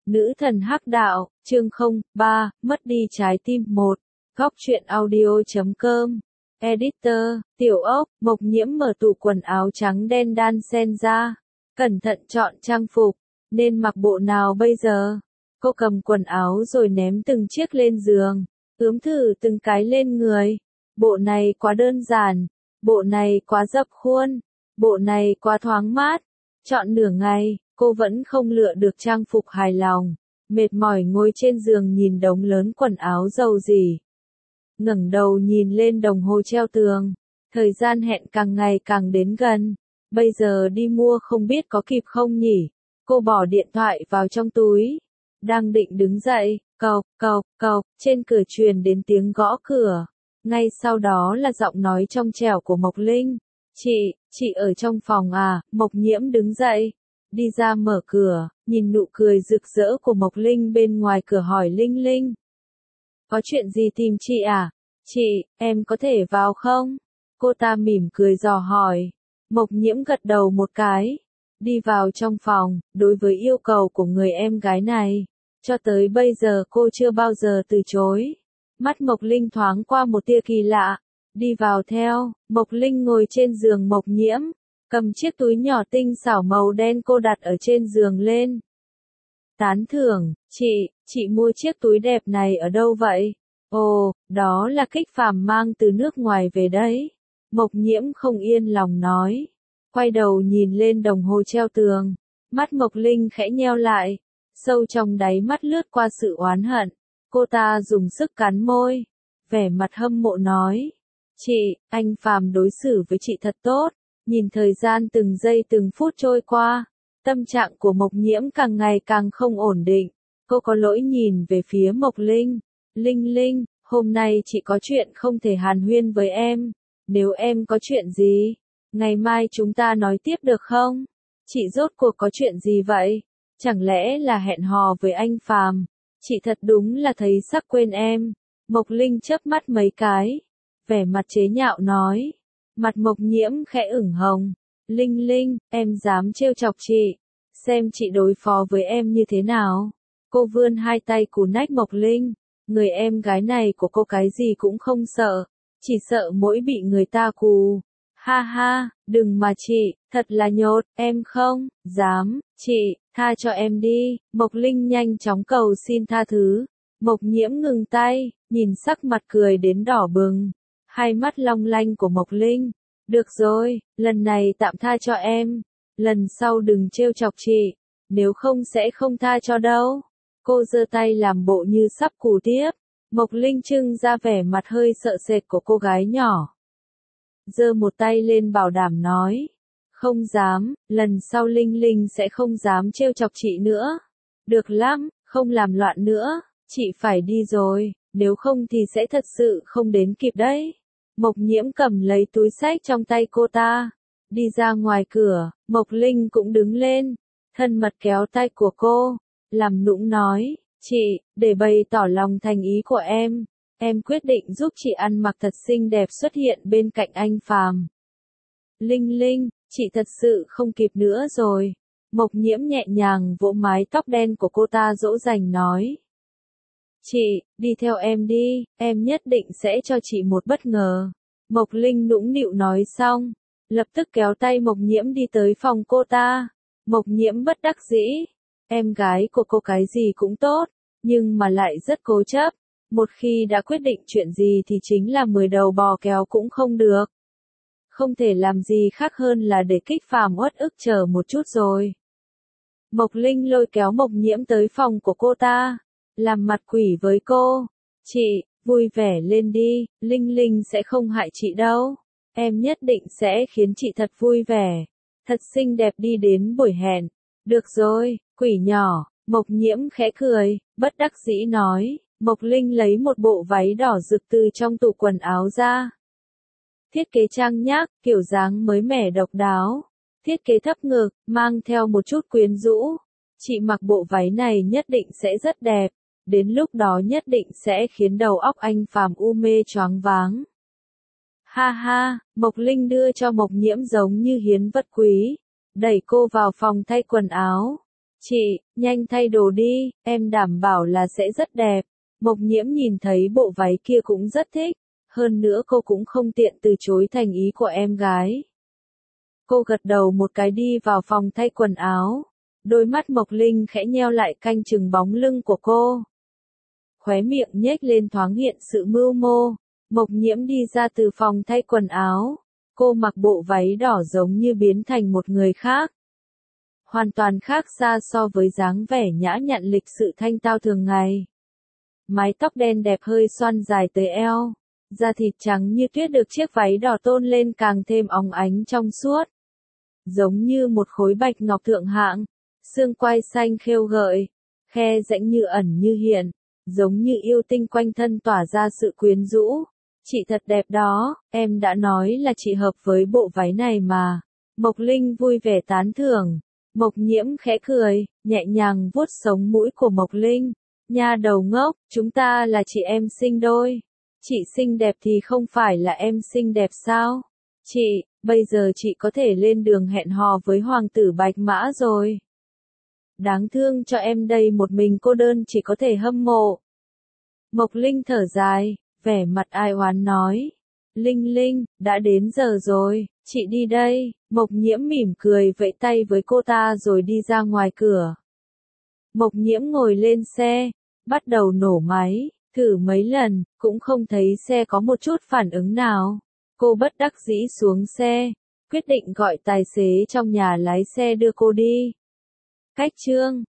Nữ thần hắc đạo, chương 03, mất đi trái tim 1. Góc truyện audio.com. Editor, Tiểu Ốc, Mộc Nhiễm mở tủ quần áo trắng đen đan xen ra. Cẩn thận chọn trang phục. Nên mặc bộ nào bây giờ? Cô cầm quần áo rồi ném từng chiếc lên giường. Ướm thử từng cái lên người. Bộ này quá đơn giản. Bộ này quá dập khuôn. Bộ này quá thoáng mát. Chọn nửa ngày, cô vẫn không lựa được trang phục hài lòng. Mệt mỏi ngồi trên giường nhìn đống lớn quần áo dầu dỉ. Ngẩng đầu nhìn lên đồng hồ treo tường. Thời gian hẹn càng ngày càng đến gần. Bây giờ đi mua không biết có kịp không nhỉ? Cô bỏ điện thoại vào trong túi. Đang định đứng dậy, cộc, cộc, cộc, trên cửa truyền đến tiếng gõ cửa. Ngay sau đó là giọng nói trong trẻo của Mộc Linh. Chị ở trong phòng à? Mộc Nhiễm đứng dậy. Đi ra mở cửa, nhìn nụ cười rực rỡ của Mộc Linh bên ngoài cửa hỏi Linh Linh. Có chuyện gì tìm chị à? Chị, em có thể vào không? Cô ta mỉm cười dò hỏi. Mộc Nhiễm gật đầu một cái. Đi vào trong phòng, đối với yêu cầu của người em gái này. Cho tới bây giờ cô chưa bao giờ từ chối. Mắt Mộc Linh thoáng qua một tia kỳ lạ. Đi vào theo, Mộc Linh ngồi trên giường Mộc Nhiễm. Cầm chiếc túi nhỏ tinh xảo màu đen cô đặt ở trên giường lên. Tán thưởng, chị mua chiếc túi đẹp này ở đâu vậy? Ồ, đó là Kích Phàm mang từ nước ngoài về đấy. Mộc Nhiễm không yên lòng nói. Quay đầu nhìn lên đồng hồ treo tường. Mắt Mộc Linh khẽ nheo lại. Sâu trong đáy mắt lướt qua sự oán hận. Cô ta dùng sức cắn môi. Vẻ mặt hâm mộ nói. Anh Phàm đối xử với chị thật tốt. Nhìn thời gian từng giây từng phút trôi qua, tâm trạng của Mộc Nhiễm càng ngày càng không ổn định. Cô có lỗi nhìn về phía Mộc Linh. Linh, hôm nay chị có chuyện không thể hàn huyên với em. Nếu em có chuyện gì, ngày mai chúng ta nói tiếp được không? Chị rốt cuộc có chuyện gì vậy? Chẳng lẽ là hẹn hò với anh Phàm? Chị thật đúng là thấy sắc quên em. Mộc Linh chớp mắt mấy cái, vẻ mặt chế nhạo nói. Mặt Mộc Nhiễm khẽ ửng hồng. Linh, em dám trêu chọc chị. Xem chị đối phó với em như thế nào. Cô vươn hai tay cù nách Mộc Linh. Người em gái này của cô cái gì cũng không sợ. Chỉ sợ mỗi bị người ta cù. Ha, đừng mà chị, thật là nhột, em không, dám, chị, tha cho em đi. Mộc Linh nhanh chóng cầu xin tha thứ. Mộc Nhiễm ngừng tay, nhìn sắc mặt cười đến đỏ bừng. Hai mắt long lanh của Mộc Linh. Được rồi, lần này tạm tha cho em. Lần sau đừng trêu chọc chị. Nếu không sẽ không tha cho đâu. Cô giơ tay làm bộ như sắp cù tiếp. Mộc Linh trưng ra vẻ mặt hơi sợ sệt của cô gái nhỏ. Giơ một tay lên bảo đảm nói. Không dám, lần sau Linh sẽ không dám trêu chọc chị nữa. Được lắm, không làm loạn nữa. Chị phải đi rồi, nếu không thì sẽ thật sự không đến kịp đấy. Mộc Nhiễm cầm lấy túi xách trong tay cô ta. Đi ra ngoài cửa, Mộc Linh cũng đứng lên. Thân mật kéo tay của cô. Làm nũng nói. Chị, để bày tỏ lòng thành ý của em quyết định giúp chị ăn mặc thật xinh đẹp xuất hiện bên cạnh anh Phàm. Linh, chị thật sự không kịp nữa rồi. Mộc Nhiễm nhẹ nhàng vỗ mái tóc đen của cô ta dỗ dành nói. Chị, đi theo em đi, em nhất định sẽ cho chị một bất ngờ. Mộc Linh nũng nịu nói xong, lập tức kéo tay Mộc Nhiễm đi tới phòng cô ta. Mộc Nhiễm bất đắc dĩ, em gái của cô cái gì cũng tốt, nhưng mà lại rất cố chấp. Một khi đã quyết định chuyện gì thì chính là 10 đầu bò kéo cũng không được. Không thể làm gì khác hơn là để Kích Phàm uất ức chờ một chút rồi. Mộc Linh lôi kéo Mộc Nhiễm tới phòng của cô ta. Làm mặt quỷ với cô. Chị, vui vẻ lên đi, Linh sẽ không hại chị đâu. Em nhất định sẽ khiến chị thật vui vẻ. Thật xinh đẹp đi đến buổi hẹn. Được rồi, quỷ nhỏ, Mộc Nhiễm khẽ cười, bất đắc dĩ nói. Mộc Linh lấy một bộ váy đỏ rực từ trong tủ quần áo ra. Thiết kế trang nhã, kiểu dáng mới mẻ độc đáo. Thiết kế thấp ngực, mang theo một chút quyến rũ. Chị mặc bộ váy này nhất định sẽ rất đẹp. Đến lúc đó nhất định sẽ khiến đầu óc anh Phàm u mê choáng váng. Ha, Mộc Linh đưa cho Mộc Nhiễm giống như hiến vật quý. Đẩy cô vào phòng thay quần áo. Chị, nhanh thay đồ đi, em đảm bảo là sẽ rất đẹp. Mộc Nhiễm nhìn thấy bộ váy kia cũng rất thích, hơn nữa cô cũng không tiện từ chối thành ý của em gái. Cô gật đầu một cái đi vào phòng thay quần áo. Đôi mắt Mộc Linh khẽ nheo lại canh chừng bóng lưng của cô. Khóe miệng nhếch lên thoáng hiện sự mưu mô. Mộc Nhiễm đi ra từ phòng thay quần áo. Cô mặc bộ váy đỏ giống như biến thành một người khác. Hoàn toàn khác xa so với dáng vẻ nhã nhặn lịch sự thanh tao thường ngày. Mái tóc đen đẹp hơi xoăn dài tới eo. Da thịt trắng như tuyết được chiếc váy đỏ tôn lên càng thêm óng ánh trong suốt. Giống như một khối bạch ngọc thượng hạng. Xương quai xanh khêu gợi. Khe rãnh như ẩn như hiện. Giống như yêu tinh quanh thân tỏa ra sự quyến rũ. Chị thật đẹp đó, em đã nói là chị hợp với bộ váy này mà. Mộc Linh vui vẻ tán thưởng. Mộc Nhiễm khẽ cười, nhẹ nhàng vuốt sống mũi của Mộc Linh. Nha đầu ngốc, chúng ta là chị em sinh đôi. Chị xinh đẹp thì không phải là em xinh đẹp sao? Chị, bây giờ chị có thể lên đường hẹn hò với hoàng tử Bạch Mã rồi. Đáng thương cho em đây một mình cô đơn chỉ có thể hâm mộ. Mộc Linh thở dài, vẻ mặt ai oán nói. Linh Linh, đã đến giờ rồi, chị đi đây. Mộc Nhiễm mỉm cười vẫy tay với cô ta rồi đi ra ngoài cửa. Mộc Nhiễm ngồi lên xe, bắt đầu nổ máy, thử mấy lần, cũng không thấy xe có một chút phản ứng nào. Cô bất đắc dĩ xuống xe, quyết định gọi tài xế trong nhà lái xe đưa cô đi. Cách chương